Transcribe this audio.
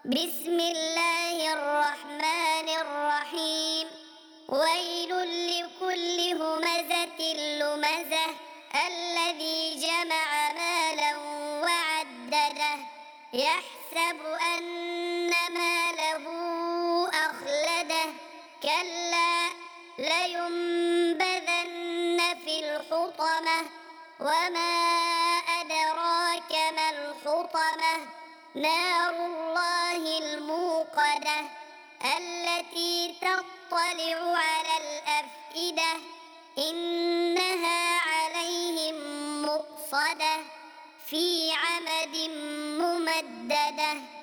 بسم الله الرحمن الرحيم. ويل لكل همزة لمزة الذي جمع مالا وعدده يحسب أن ماله أخلده كلا لينبذن في الحطمة وما أدراك ما الحطمة نار الله الموقدة التي تطلع على الأفئدة إنها عليهم مؤصدة في عمد ممددة.